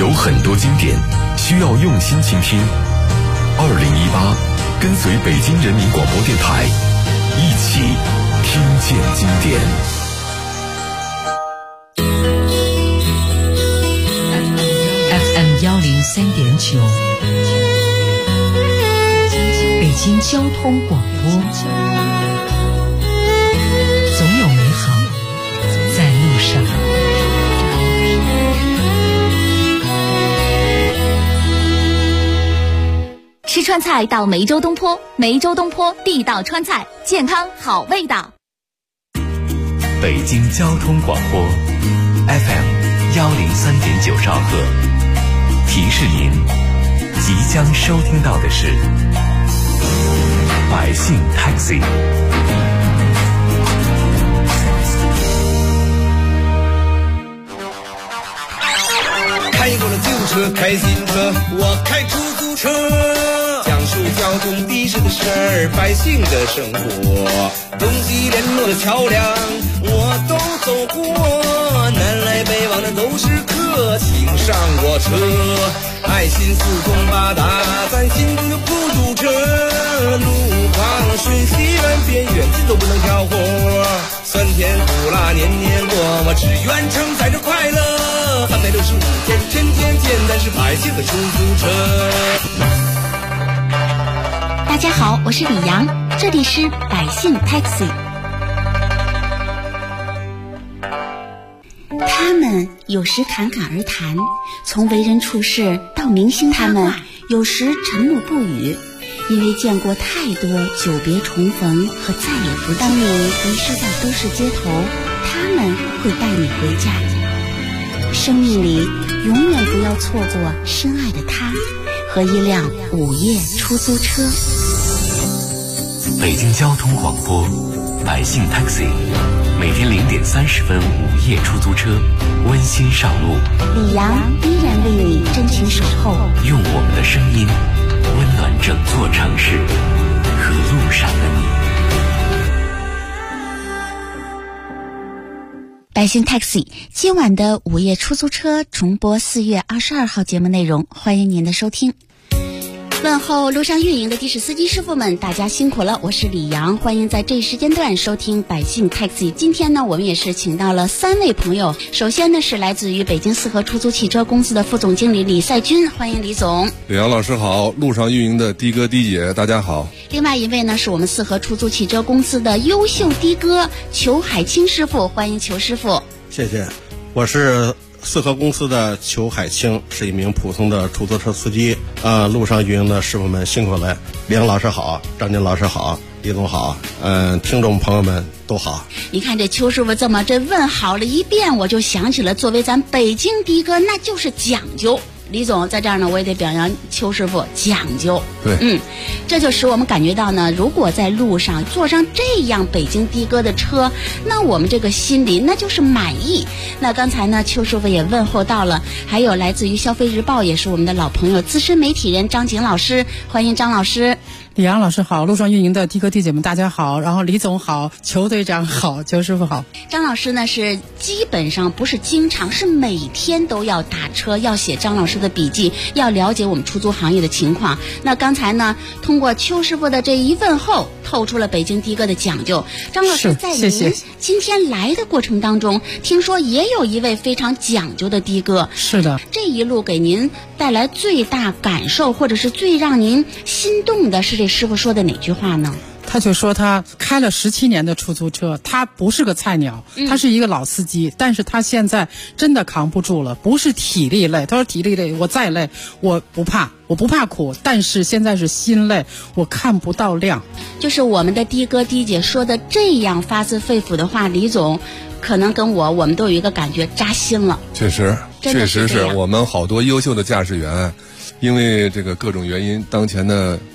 有很多经典需要用心倾听。2018，跟随北京人民广播电台，一起听见经典。 FM103.9，北京交通广播，总有美好在路上。 吃川菜到梅州东坡，梅州东坡地道川菜，健康好味道。 北京交通广播 FM103.9兆赫，提示您即将收听到的是百姓 Taxi。 开过了旧车，开新车，我开出租车，讲述交通的士的事儿，百姓的生活，东西联络的桥梁我都走过，南来北往的都是客，请上我车，爱心四通八达，咱心中就不堵车，路旁顺西远边远近都不能挑活，酸甜苦辣年年过，我只愿承载着快乐，365天天天天，咱是百姓的出租车。 大家好，我是李阳，这里是百姓 Taxi。 他们有时侃侃而谈，从为人处事到明星他们有时沉默不语，因为见过太多久别重逢和再也不当你迷失在都市街头，他们会带你回家。生命里永远不要错过深爱的他和一辆午夜出租车。 北京交通广播百姓 Taxi， 每天0点30分午夜出租车温馨上路， 李阳依然为你真情守候， 用我们的声音温暖整座城市和路上的你。 百姓 Taxi 今晚的午夜出租车重播4月22号节目内容，欢迎您的收听。问候路上运营的的士司机师傅们，大家辛苦了，我是李阳，欢迎在这一时间段收听百姓 Taxi。 今天呢，我们也是请到了3位朋友，首先呢是来自于北京四合出租汽车公司的副总经理李赛军，欢迎李总。 李阳老师好，路上运营的的哥的姐大家好。 另外一位呢是我们四合出租汽车公司的优秀的哥裘海清师傅，欢迎裘师傅。 谢谢，我是四合公司的裘海清，是一名普通的出租车司机。路上运营的师傅们辛苦了，李阳老师好，张军老师好，李总好，听众朋友们都好。 你看这裘师傅这问好了一遍，我就想起了作为咱北京的哥，那就是讲究。李总在这儿呢，我也得表扬裘师傅讲究。 对， 这就使我们感觉到呢，如果在路上坐上这样北京的哥的车，那我们这个心里那就是满意。那刚才呢，裘师傅也问候到了，还有来自于消费日报，也是我们的老朋友资深媒体人张景老师，欢迎张老师。 李阳老师好，路上运营的的哥的姐们大家好，然后李总好，裘队长好，裘师傅好。 张老师呢是基本上不是经常，是每天都要打车，要写张老师的笔记，要了解我们出租行业的情况。那刚才呢，通过裘师傅的这一问候，透出了北京的哥的讲究。张老师，在您今天来的过程当中，听说也有一位非常讲究的的哥。 是的， 这一路给您带来最大感受，或者是最让您心动的是这师傅说的哪句话呢？ 他就说他开了17年的出租车，他不是个菜鸟，他是一个老司机，但是他现在真的扛不住了，不是体力累，他说体力累我再累我不怕苦，但是现在是心累，我看不到亮。就是我们的的哥的姐说的这样发自肺腑的话，李总可能跟我们都有一个感觉，扎心了。 确实是我们好多优秀的驾驶员，因为这个各种原因，当前的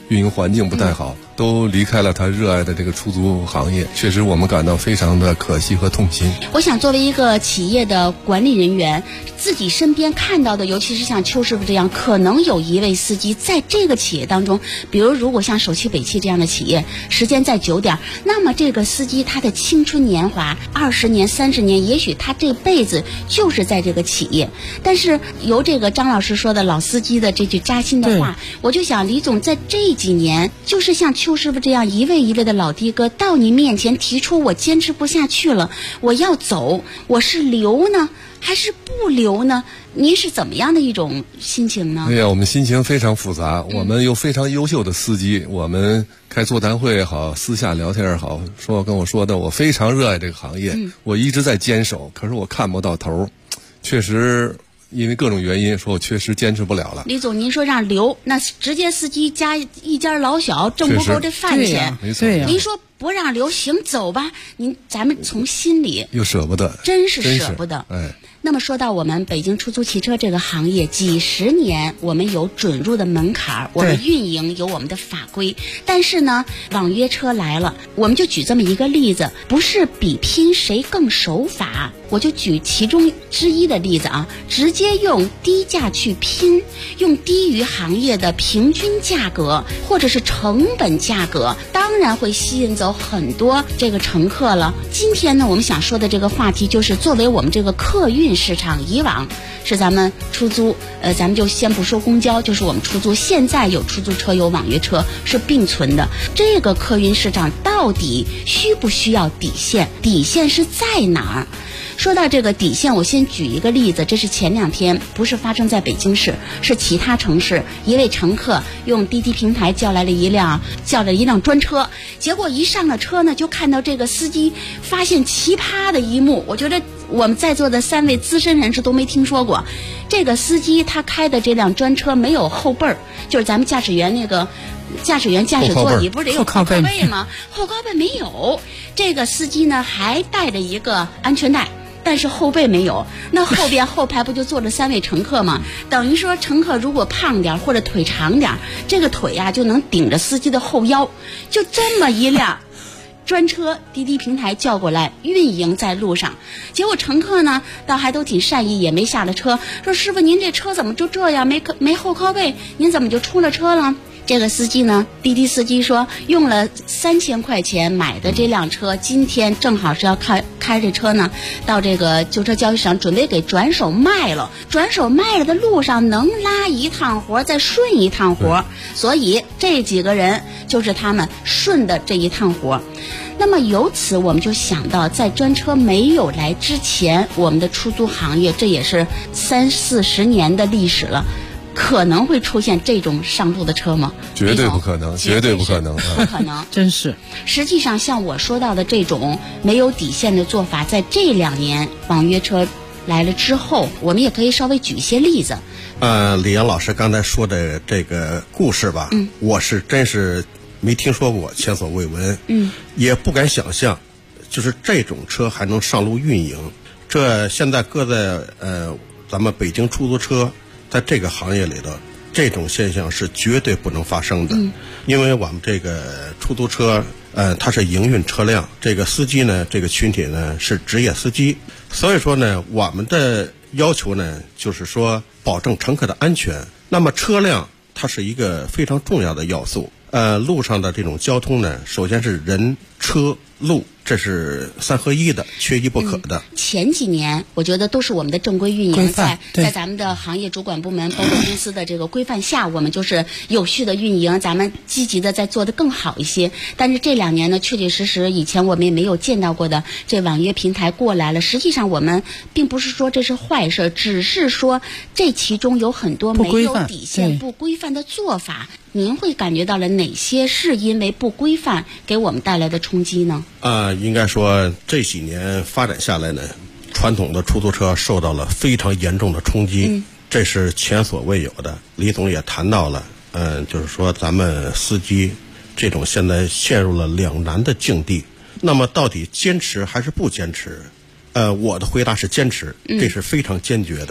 运营环境不太好，都离开了他热爱的这个出租行业，确实我们感到非常的可惜和痛心。 我想作为一个企业的管理人员，自己身边看到的，尤其是像邱师傅这样，可能有一位司机在这个企业当中，比如如果像首汽北汽这样的企业，时间再久点，那么这个司机他的青春年华20年、30年，也许他这辈子就是在这个企业。但是由这个张老师说的老司机的这句扎心的话，我就想李总在这几年，就是像邱师傅这样一位一位的老的哥到您面前提出，我坚持不下去了，我要走，我是留呢还是不留呢？您是怎么样的一种心情呢？ 对呀，我们心情非常复杂。我们有非常优秀的司机，我们开座谈会也好，私下聊天也好，跟我说的，我非常热爱这个行业，我一直在坚守，可是我看不到头，确实因为各种原因，说我确实坚持不了了。 李总，您说让留，那直接司机加一家老小挣不够这饭钱， 没错。 您说不让留，行走吧，咱们从心里又舍不得， 真是舍不得。那么说到我们北京出租汽车这个行业，几十年我们有准入的门槛，我们运营有我们的法规，但是呢，网约车来了，我们就举这么一个例子，不是比拼谁更守法，我就举其中之一的例子啊，直接用低价去拼，用低于行业的平均价格或者是成本价格，当然会吸引走很多这个乘客了。今天呢，我们想说的这个话题就是作为我们这个客运市场，以往是咱们出租，咱们就先不说公交，就是我们出租，现在有出租车有网约车是并存的。这个客运市场到底需不需要底线？底线是在哪儿？说到这个底线，我先举一个例子，这是前2天，不是发生在北京市，是其他城市。一位乘客用滴滴平台叫了一辆专车，结果一上了车呢，就看到这个司机发现奇葩的一幕，我觉得我们在座的3位资深人士都没听说过。这个司机他开的这辆专车没有后背儿，就是咱们驾驶员驾驶座椅不是得有后靠背吗？后靠背没有，这个司机呢还带着一个安全带，但是后背没有，那后排不就坐着3位乘客吗？等于说乘客如果胖点或者腿长点，这个腿就能顶着司机的后腰，就这么一辆专车滴滴平台叫过来运营在路上，结果乘客呢倒还都挺善意，也没下了车，说师傅您这车怎么就这样没后靠背，您怎么就出了车了？这个司机呢，滴滴司机说用了3000块钱买的这辆车，今天正好是要开着车呢，到这个旧车交易市场准备给转手卖了。转手卖了的路上能拉一趟活再顺一趟活，所以这几个人就是他们顺的这一趟活。那么由此我们就想到，在专车没有来之前，我们的出租行业这也是30-40年的历史了，可能会出现这种上路的车吗？ 绝对不可能，绝对不可能， 不可能， 真是。 实际上，像我说到的这种没有底线的做法，在这2年网约车来了之后，我们也可以稍微举一些例子。 李阳老师刚才说的这个故事吧，我是真是没听说过，前所未闻，也不敢想象，就是这种车还能上路运营。这现在搁在咱们北京出租车。在这个行业里头，这种现象是绝对不能发生的，因为我们这个出租车，它是营运车辆，这个司机呢，这个群体呢是职业司机，所以说呢，我们的要求呢，就是说保证乘客的安全。那么车辆它是一个非常重要的要素，路上的这种交通呢，首先是人、车、路。这是3合1的，缺一不可的。 前几年我觉得都是我们的正规运营，在咱们的行业主管部门包括公司的这个规范下，我们就是有序的运营，咱们积极的在做得更好一些。但是这2年呢，确确实实以前我们也没有见到过的这网约平台过来了。实际上我们并不是说这是坏事，只是说这其中有很多没有底线、不规范的做法。您会感觉到了哪些是因为不规范给我们带来的冲击呢？ 应该说这几年发展下来呢，传统的出租车受到了非常严重的冲击，这是前所未有的。李总也谈到了，就是说咱们司机这种现在陷入了两难的境地。那么到底坚持还是不坚持？我的回答是坚持，这是非常坚决的。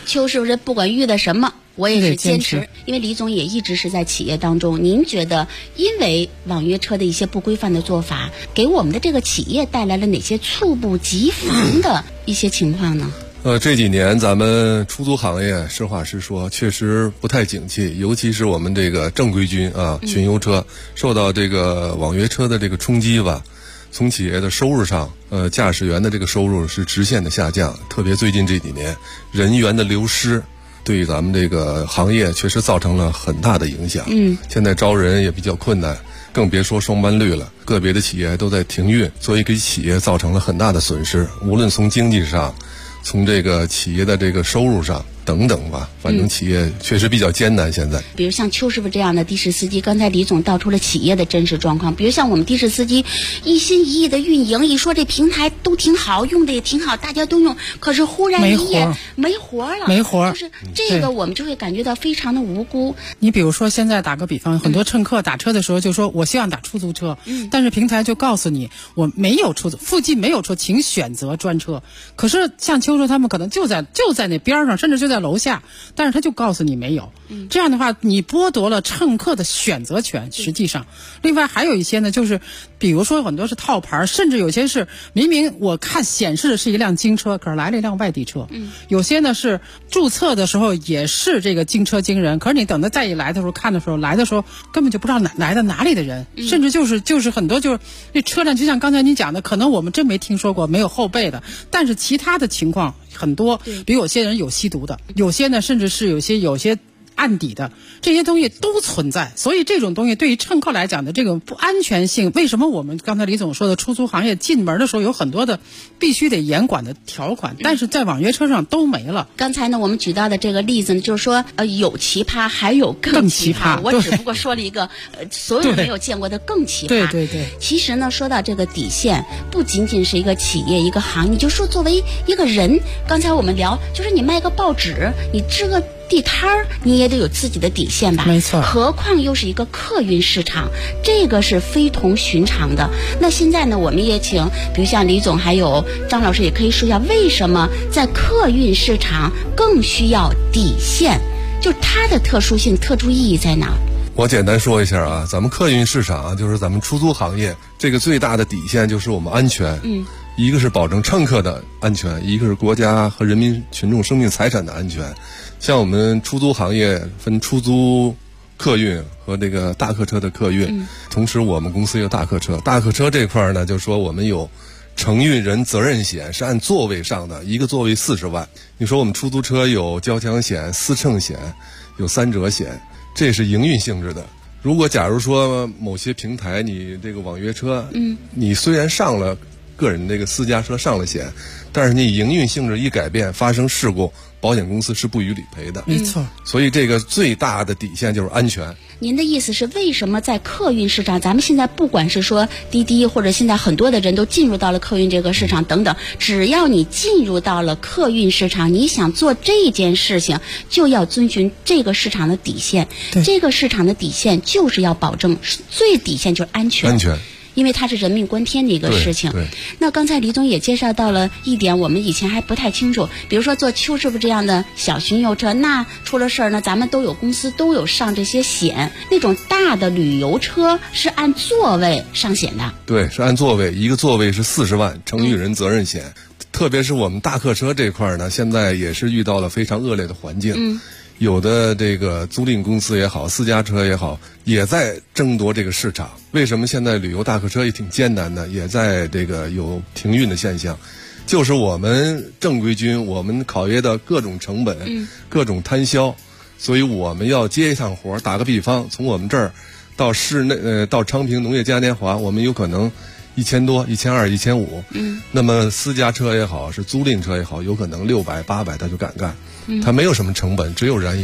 邱师傅这不管遇到什么，我也是坚持。 坚持因为李总也一直是在企业当中，您觉得因为网约车的一些不规范的做法，给我们的这个企业带来了哪些猝不及防的一些情况呢？ 这几年咱们出租行业，实话实说，确实不太景气，尤其是我们这个正规军啊，巡游车受到这个网约车的这个冲击吧。从企业的收入上，驾驶员的这个收入是直线的下降，特别最近这几年人员的流失，对于咱们这个行业确实造成了很大的影响。现在招人也比较困难，更别说双班率了，个别的企业都在停运，所以给企业造成了很大的损失，无论从经济上，从这个企业的这个收入上等等吧，反正企业确实比较艰难。现在， 比如像邱师傅这样的的士司机，刚才李总道出了企业的真实状况。比如像我们的士司机一心一意的运营，一说这平台都挺好，用的也挺好，大家都用，可是忽然一夜没活了，就是这个我们就会感觉到非常的无辜。 你比如说现在打个比方，很多乘客打车的时候就说我希望打出租车，但是平台就告诉你我没有出租，附近没有车，请选择专车。可是像邱说他们可能就在那边上，甚至就在楼下，但是他就告诉你没有。这样的话你剥夺了乘客的选择权，实际上。另外还有一些呢，就是比如说很多是套牌，甚至有些是明明我看显示的是一辆京车，可是来了一辆外地车。有些呢是注册的时候也是这个京车京人，可是你等他再一来的时候看的时候，来的时候根本就不知道来的哪里的人，甚至就是很多就是那车辆，就像刚才你讲的，可能我们真没听说过，没有后备的，但是其他的情况很多，比如有些人有吸毒的，有些呢甚至是有些案底的，这些东西都存在。所以这种东西对于乘客来讲的这个不安全性，为什么我们刚才李总说的出租行业进门的时候有很多的必须得严管的条款，但是在网约车上都没了。 刚才呢我们举到的这个例子呢，就是说有奇葩还有更奇葩，我只不过说了一个所有人没有见过的更奇葩。 对。 其实呢说到这个底线，不仅仅是一个企业一个行业，你就说作为一个人，刚才我们聊就是你卖个报纸，你支个地摊儿，你也得有自己的底线吧？ 没错。 何况又是一个客运市场，这个是非同寻常的。那现在呢，我们也请，比如像李总还有张老师，也可以说一下为什么在客运市场更需要底线，就它的特殊性、特殊意义在哪？ 我简单说一下啊，咱们客运市场啊，就是咱们出租行业这个最大的底线就是我们安全。一个是保证乘客的安全，一个是国家和人民群众生命财产的安全。像我们出租行业分出租客运和这个大客车的客运，同时我们公司有大客车。大客车这块呢，就说我们有承运人责任险，是按座位上的，一个座位40万。你说我们出租车有交强险、私乘险，有3者险，这是营运性质的。如果假如说某些平台你这个网约车，你虽然上了个人这个私家车上了险，但是你营运性质一改变，发生事故，保险公司是不予理赔的。 没错。 所以这个最大的底线就是安全。 您的意思是，为什么在客运市场，咱们现在不管是说滴滴，或者现在很多的人都进入到了客运这个市场等等，只要你进入到了客运市场，你想做这件事情，就要遵循这个市场的底线。这个市场的底线就是要保证最底线就是安全。因为它是人命关天的一个事情。那刚才李总也介绍到了一点，我们以前还不太清楚，比如说做邱师傅这样的小巡游车，那出了事儿呢，咱们都有公司都有上这些险。那种大的旅游车是按座位上险的。 对，是按座位，一个座位是40万，承运人责任险。特别是我们大客车这块呢，现在也是遇到了非常恶劣的环境。有的这个租赁公司也好，私家车也好，也在争夺这个市场。为什么现在旅游大客车也挺艰难的，也在这个有停运的现象？就是我们正规军，我们考虑的各种成本、各种摊销，所以我们要接一趟活。打个比方，从我们这儿到市内，到昌平农业嘉年华，我们有可能1000多、1200、1500。那么私家车也好，是租赁车也好，有可能600、800他就敢干。它没有什么成本，只有燃油。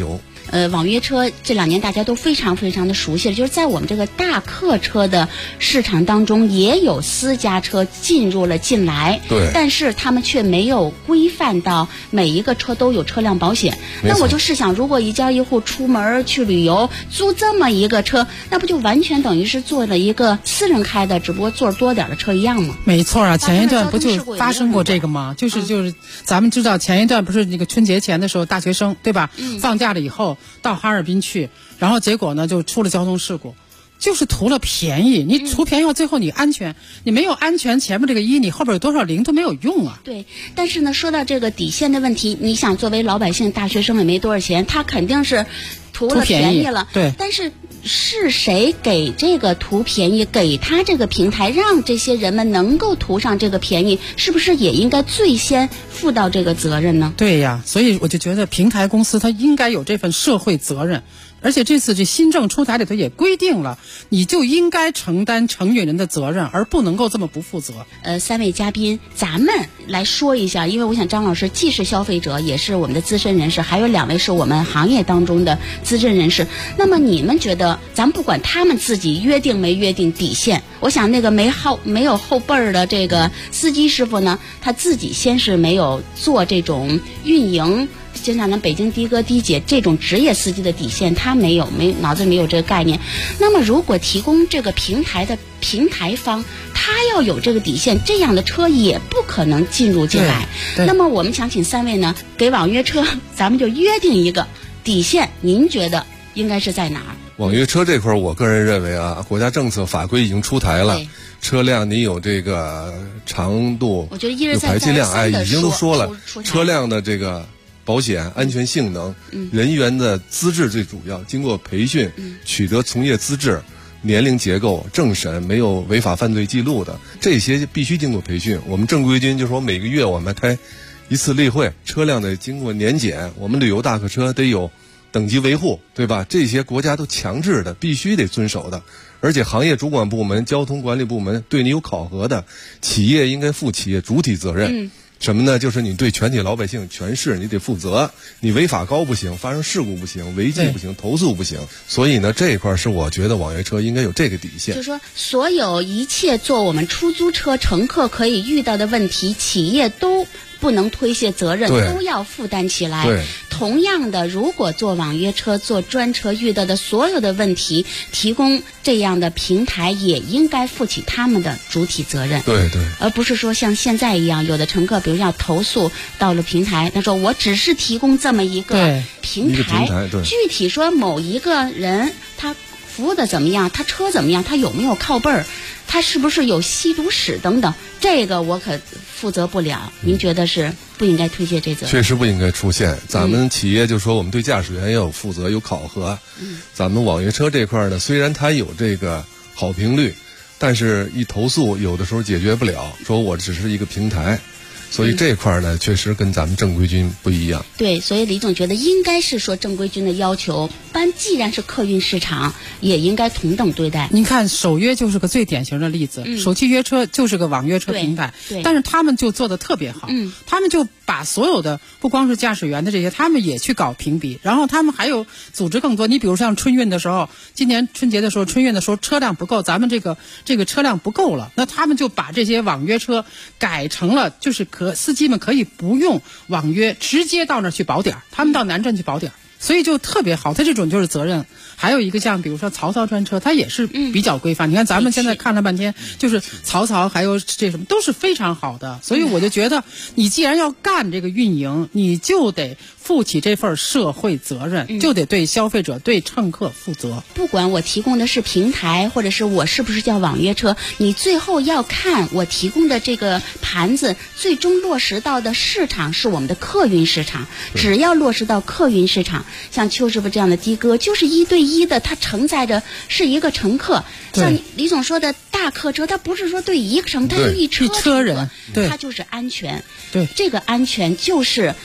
网约车这2年大家都非常非常的熟悉了，就是在我们这个大客车的市场当中，也有私家车进来， 对， 但是他们却没有规范到每一个车都有车辆保险。那我就试想，如果一家一户出门去旅游，租这么一个车，那不就完全等于是做了一个私人开的，只不过座多点的车一样吗？ 没错啊，前一段不就发生过这个吗？就是咱们知道前一段不是那个春节前的时候，大学生对吧？放假了以后到哈尔滨去，然后结果呢就出了交通事故。就是图了便宜，你图便宜，最后你安全，你没有安全，前面这个1，你后边有多少0都没有用啊。 对，但是呢，说到这个底线的问题，你想作为老百姓，大学生也没多少钱，他肯定是图了便宜了。 对， 但是是谁给这个图便宜，给他这个平台，让这些人们能够图上这个便宜，是不是也应该最先负到这个责任呢？ 对呀，所以我就觉得平台公司它应该有这份社会责任。而且这次这新政出台里头也规定了，你就应该承担承运人的责任，而不能够这么不负责。 3位嘉宾，咱们来说一下，因为我想张老师既是消费者，也是我们的资深人士，还有2位是我们行业当中的资深人士。那么你们觉得，咱不管他们自己约定没约定底线，我想那个没有后辈儿的这个司机师傅呢，他自己先是没有做这种运营。就像咱北京的哥、的姐这种职业司机的底线，他脑子没有这个概念。那么，如果提供这个平台的平台方，他要有这个底线，这样的车也不可能进入进来。那么，我们想请3位呢，给网约车咱们就约定一个底线，您觉得应该是在哪儿？ 网约车这块，我个人认为啊，国家政策法规已经出台了。车辆你有这个长度， 我觉得有排气量，已经都说了，车辆的这个保险、安全性能、人员的资质最主要，经过培训，取得从业资质、年龄结构、政审，没有违法犯罪记录的，这些必须经过培训。我们正规军就说每个月我们开1次例会，车辆得经过年检，我们旅游大客车得有等级维护，对吧？这些国家都强制的，必须得遵守的。而且行业主管部门、交通管理部门对你有考核的，企业应该负企业主体责任。什么呢？就是你对全体老百姓全市你得负责，你违法高不行，发生事故不行，违纪不行，投诉不行。所以呢，这一块是我觉得网约车应该有这个底线。 就是说，所有一切做我们出租车乘客可以遇到的问题，企业都不能推卸责任，都要负担起来。 对， 同样的，如果做网约车、做专车遇到的所有的问题，提供这样的平台也应该负起他们的主体责任。 对对， 而不是说像现在一样，有的乘客比如要投诉到了平台，他说我只是提供这么一个平台，具体说某一个人他服务的怎么样，他车怎么样，他有没有靠背儿，他是不是有吸毒史等等，这个我可负责不了。您觉得是不应该推卸这责任？ 确实不应该出现。咱们企业就说我们对驾驶员要有负责、有考核。咱们网约车这块呢，虽然它有这个好评率，但是一投诉有的时候解决不了，说我只是一个平台。所以这块呢，确实跟咱们正规军不一样。 对，所以李总觉得应该是说正规军的要求，既然是客运市场，也应该同等对待。 您看，首约就是个最典型的例子，首汽约车就是个网约车平台，但是他们就做得特别好，他们就把所有的不光是驾驶员的这些，他们也去搞评比，然后他们还有组织更多。你比如像春运的时候，今年春节的时候，春运的时候车辆不够，咱们这个车辆不够了，那他们就把这些网约车改成了就是司机们可以不用网约，直接到那儿去保点，他们到南站去保点，所以就特别好。他这种就是责任。还有一个像比如说曹操专车，它也是比较规范。你看咱们现在看了半天，就是曹操还有这什么都是非常好的。所以我就觉得，你既然要干这个运营，你就得负起这份社会责任，就得对消费者、对乘客负责。 不管我提供的是平台，或者是我是不是叫网约车，你最后要看我提供的这个盘子最终落实到的市场是我们的客运市场。只要落实到客运市场，像邱师傅这样的的哥，就是1对1的，他承载着是一个乘客。像李总说的大客车，他不是说对一个乘，他是一车人， 他就是安全。 对， 这个安全就是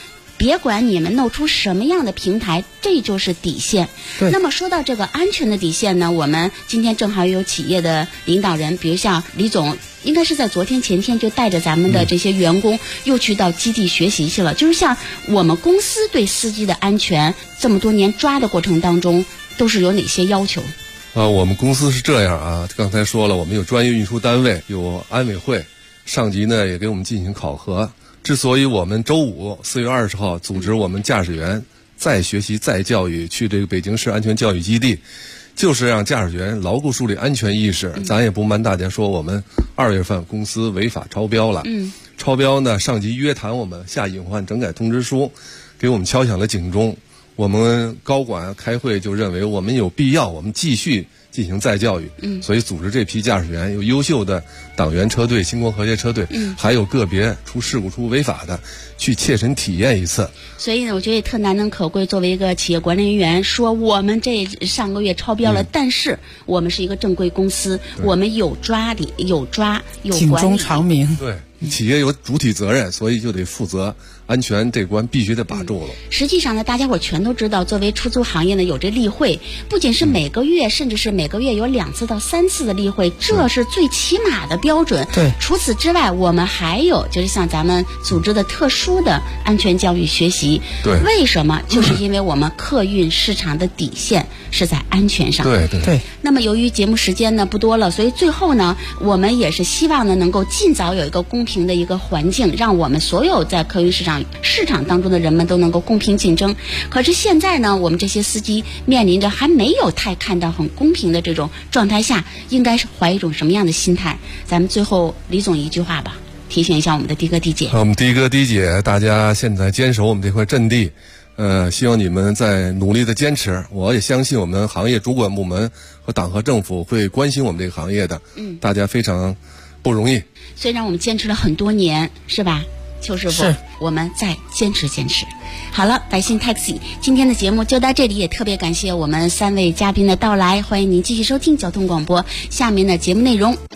别管你们弄出什么样的平台，这就是底线。 对。 那么说到这个安全的底线呢，我们今天正好有企业的领导人，比如像李总，应该是在昨天前天就带着咱们的这些员工又去到基地学习去了。就是像我们公司对司机的安全这么多年抓的过程当中，都是有哪些要求？ 我们公司是这样啊，刚才说了，我们有专业运输单位，有安委会，上级呢也给我们进行考核。之所以我们周五4月20号组织我们驾驶员再学习再教育去这个北京市安全教育基地，就是让驾驶员牢固树立安全意识。咱也不瞒大家说，我们2月份公司违法超标了。超标呢，上级约谈我们，下隐患整改通知书，给我们敲响了警钟。我们高管开会就认为我们有必要，我们继续进行再教育。所以组织这批驾驶员，有优秀的党员车队、星光和谐车队，还有个别出事故、出违法的，去切身体验一次。 所以呢，我觉得也特难能可贵。作为一个企业管理人员，说我们这上个月超标了，但是我们是一个正规公司，我们有抓有管理， 警钟长鸣。 对。企业有主体责任，所以就得负责安全这关必须得把住了。 实际上呢，大家伙全都知道，作为出租行业呢，有这例会，不仅是每个月，甚至是每个月有2次到3次的例会，这是最起码的标准。 对。 除此之外，我们还有就是像咱们组织的特殊的安全教育学习。 对。 为什么？就是因为我们客运市场的底线是在安全上。 对。 那么由于节目时间呢不多了，所以最后呢，我们也是希望呢能够尽早有一个公平的一个环境，让我们所有在客运市场当中的人们都能够公平竞争。可是现在呢，我们这些司机面临着还没有太看到很公平的这种状态下，应该是怀一种什么样的心态？咱们最后李总一句话吧，提醒一下我们的的哥的姐。 我们的哥的姐，大家现在坚守我们这块阵地，希望你们在努力的坚持。我也相信我们行业主管部门和党和政府会关心我们这个行业的。大家非常不容易。 虽然我们坚持了很多年，是吧？邱师傅，我们再坚持。好了，百姓 Taxi 今天的节目就到这里，也特别感谢我们3位嘉宾的到来，欢迎您继续收听交通广播。下面的节目内容，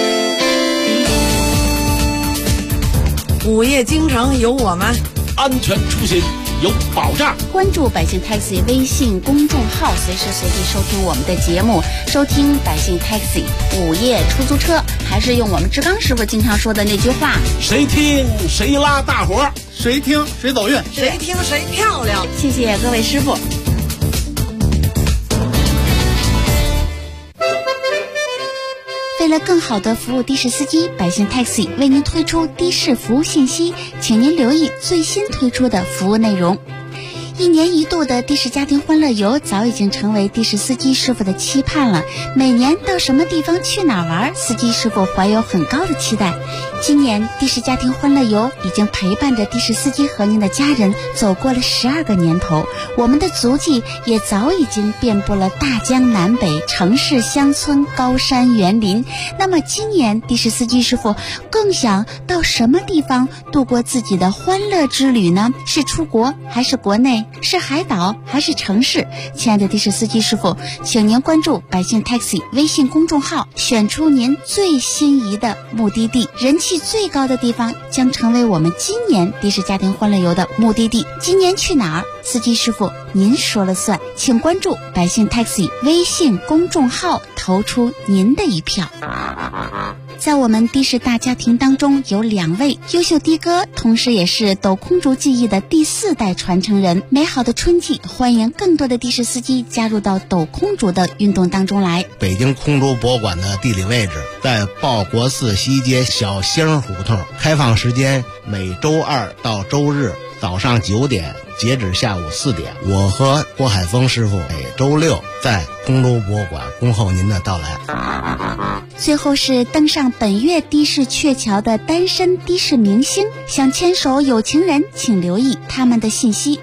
午夜京城有我们， 安全出行有保障。 关注百姓 Taxi 微信公众号，随时随地收听我们的节目，收听百姓 Taxi 午夜出租车。还是用我们志刚师傅经常说的那句话： 谁听谁拉大伙儿， 谁听谁走运， 谁听谁漂亮。 谢谢各位师傅。为了更好的服务的士司机，百姓 Taxi 为您推出的士服务信息，请您留意最新推出的服务内容。1年1度的的士家庭欢乐游早已经成为的士司机师傅的期盼了。每年到什么地方去哪玩，司机师傅怀有很高的期待。今年的士家庭欢乐游已经陪伴着的士司机和您的家人走过了12个年头，我们的足迹也早已经遍布了大江南北、城市乡村、高山园林。那么今年的士司机师傅更想到什么地方度过自己的欢乐之旅呢？是出国还是国内？是海岛还是城市？亲爱的的士司机师傅，请您关注百姓 Taxi 微信公众号，选出您最心仪的目的地，人气最高的地方将成为我们今年的士家庭欢乐游的目的地。今年去哪儿？司机师傅您说了算，请关注百姓 Taxi 微信公众号，投出您的一票。在我们的士大家庭当中，有2位优秀的哥，同时也是抖空竹技艺的第4代传承人。美好的春季，欢迎更多的的士司机加入到抖空竹的运动当中来。 北京空竹博物馆的地理位置在报国寺西街小星胡同，开放时间每周2到周日早上9点，截止下午4点。我和郭海峰师傅每周6在空竹博物馆恭候您的到来。 最后是登上本月的士鹊桥的单身的士明星，想牵手有情人请留意他们的信息。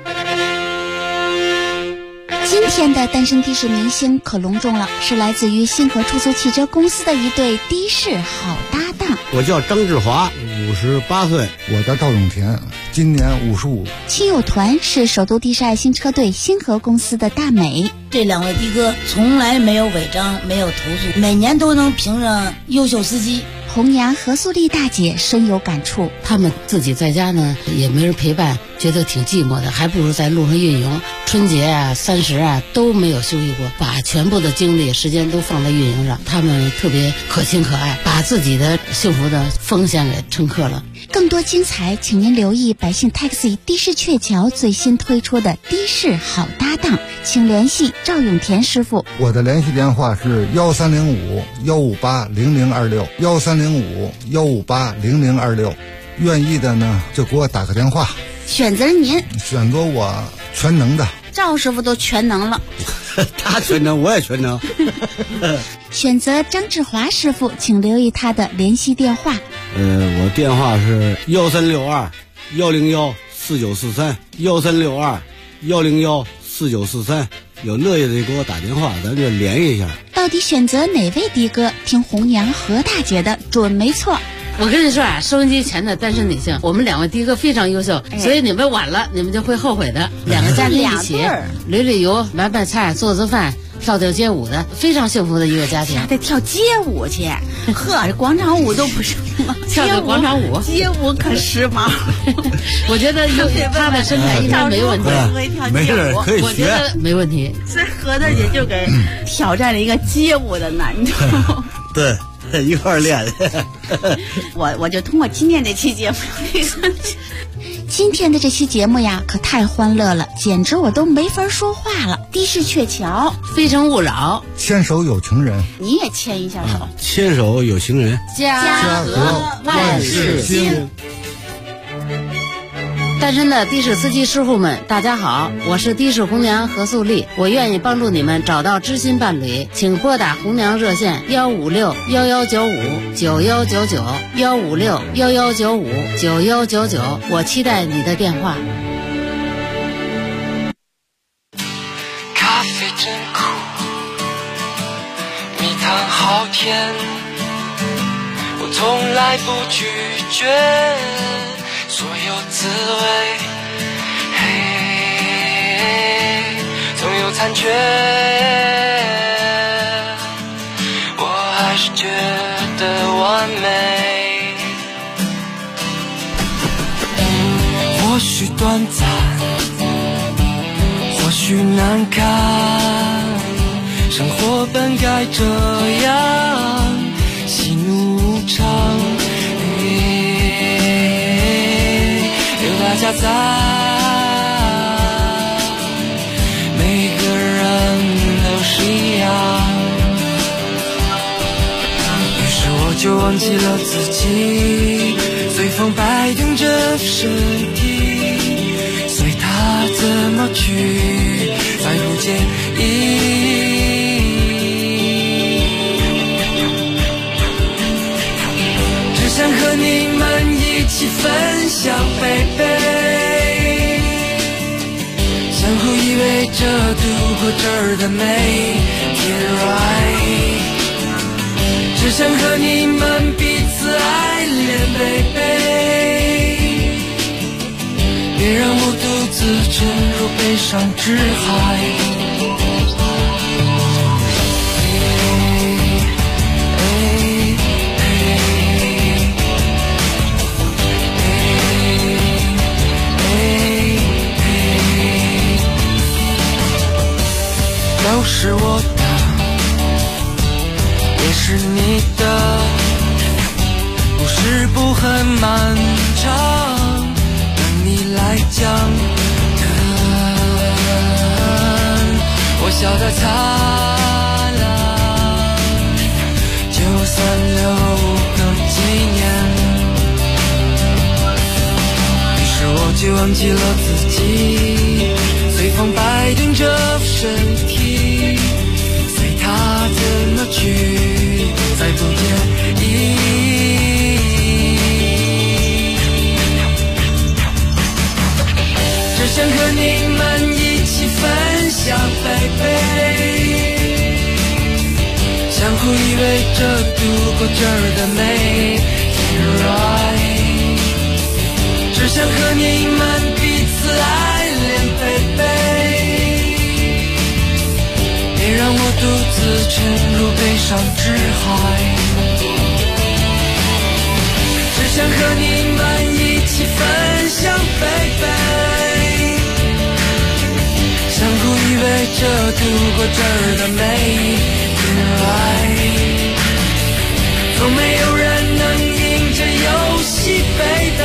今天的单身的士明星可隆重了，是来自于星河出租汽车公司的一对的士好搭档。 我叫张志华，58岁。 我叫赵永田，今年55。 亲友团是首都的士爱心车队星河公司的大美。 这2位的哥从来没有违章，没有投诉，每年都能评上优秀司机。 红娘何素丽大姐深有感触， 他们自己在家呢也没人陪伴， 觉得挺寂寞的，还不如在路上运营。春节啊、30啊都没有休息过，把全部的精力、时间都放在运营上。他们特别可亲可爱，把自己的幸福的奉献给乘客了。 更多精彩，请您留意百姓 Taxi 的士鹊桥最新推出的的士好搭档，请联系赵永田师傅。 我的联系电话是1305-158-0026，1305-158-0026，愿意的呢就给我打个电话。 选择您， 选择我全能的。 赵师傅都全能了。 他全能，我也全能。 选择张志华师傅，请留意他的联系电话。 我电话是1362-103-4943，1362-101-4943。有乐意的给我打电话，咱就联系一下。 到底选择哪位的哥？听红娘何大姐的准没错。 我跟你说啊，收音机前的单身女性，我们2位的哥非常优秀，所以你们晚了，你们就会后悔的。2个家庭一起旅游、买菜、做饭、跳街舞的，非常幸福的一个家庭。 得跳街舞去，呵，这广场舞都不是吗？ 跳个广场舞， 街舞可时髦。 我觉得他的身材应该没问题， 没事可以学， 我觉得没问题。 所以何大姐就给挑战了一个街舞的难度。 对。一块儿练。 我就通过今天这期节目，今天的这期节目呀，可太欢乐了，简直我都没法说话了。的士鹊桥，非诚勿扰， 牵手有情人， 你也牵一下手。 牵手有情人， 家和万事兴。 单身的的士司机师傅们，大家好，我是的士红娘何素丽，我愿意帮助你们找到知心伴侣，请拨打红娘热线156-1195-9199，156-1195-9199，我期待你的电话。 咖啡真苦，蜜糖好甜，我从来不拒绝所有滋味，嘿，总有残缺，我还是觉得完美。或许短暂，或许难堪，生活本该这样，喜怒无常。大家在，每个人都是一样，于是我就忘记了自己，随风摆动着身体，随它怎么去，再不介意。只想和你们一起分享baby，相互依偎着度过这儿的每天 right， 只想和你们彼此爱恋 baby， 别让我独自沉入悲伤之海。都是我的，也是你的，故事不很漫长，等你来讲。我笑得灿烂，就算留个纪念。于是我就忘记了自己，随风摆动着身体，随它怎么去，再不介意。只想和你们一起分享 baby， 相互依偎着度过这儿的每天 right， 只想和你们彼此爱恋 baby， 别让我独自沉入悲伤之海，只想和你们一起分享 baby。 着度过这儿的每一天来，从没有人能赢这游戏，baby，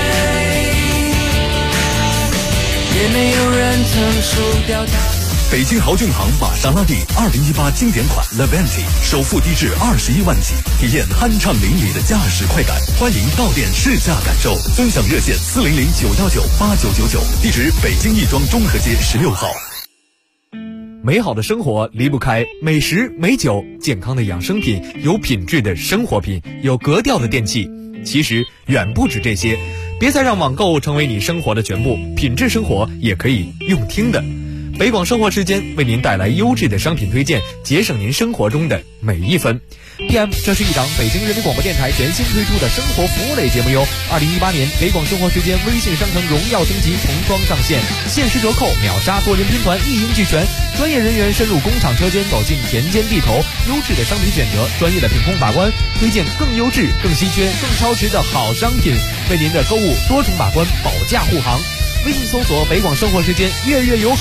也没有人曾输掉它。 北京豪骏行玛莎拉蒂2018经典款 Levante 首付低至21万起，体验酣畅淋漓的驾驶快感。欢迎到店试驾感受，尊享热线400-919-8999，地址北京亦庄中和街16号。 美好的生活离不开美食美酒，健康的养生品，有品质的生活品，有格调的电器。其实远不止这些，别再让网购成为你生活的全部，品质生活也可以用听的。北广生活时间为您带来优质的商品推荐，节省您生活中的每一分。PM， 这是一档北京人民广播电台全新推出的生活服务类节目哟。2018年北广生活时间微信商城荣耀升级，重装上线，限时折扣，秒杀多人拼团，一应俱全。专业人员深入工厂车间，走进田间地头，优质的商品选择，专业的品控把关，推荐更优质、更稀缺、更超值的好商品，为您的购物多重把关，保驾护航。微信搜索北广生活时间，月月有好。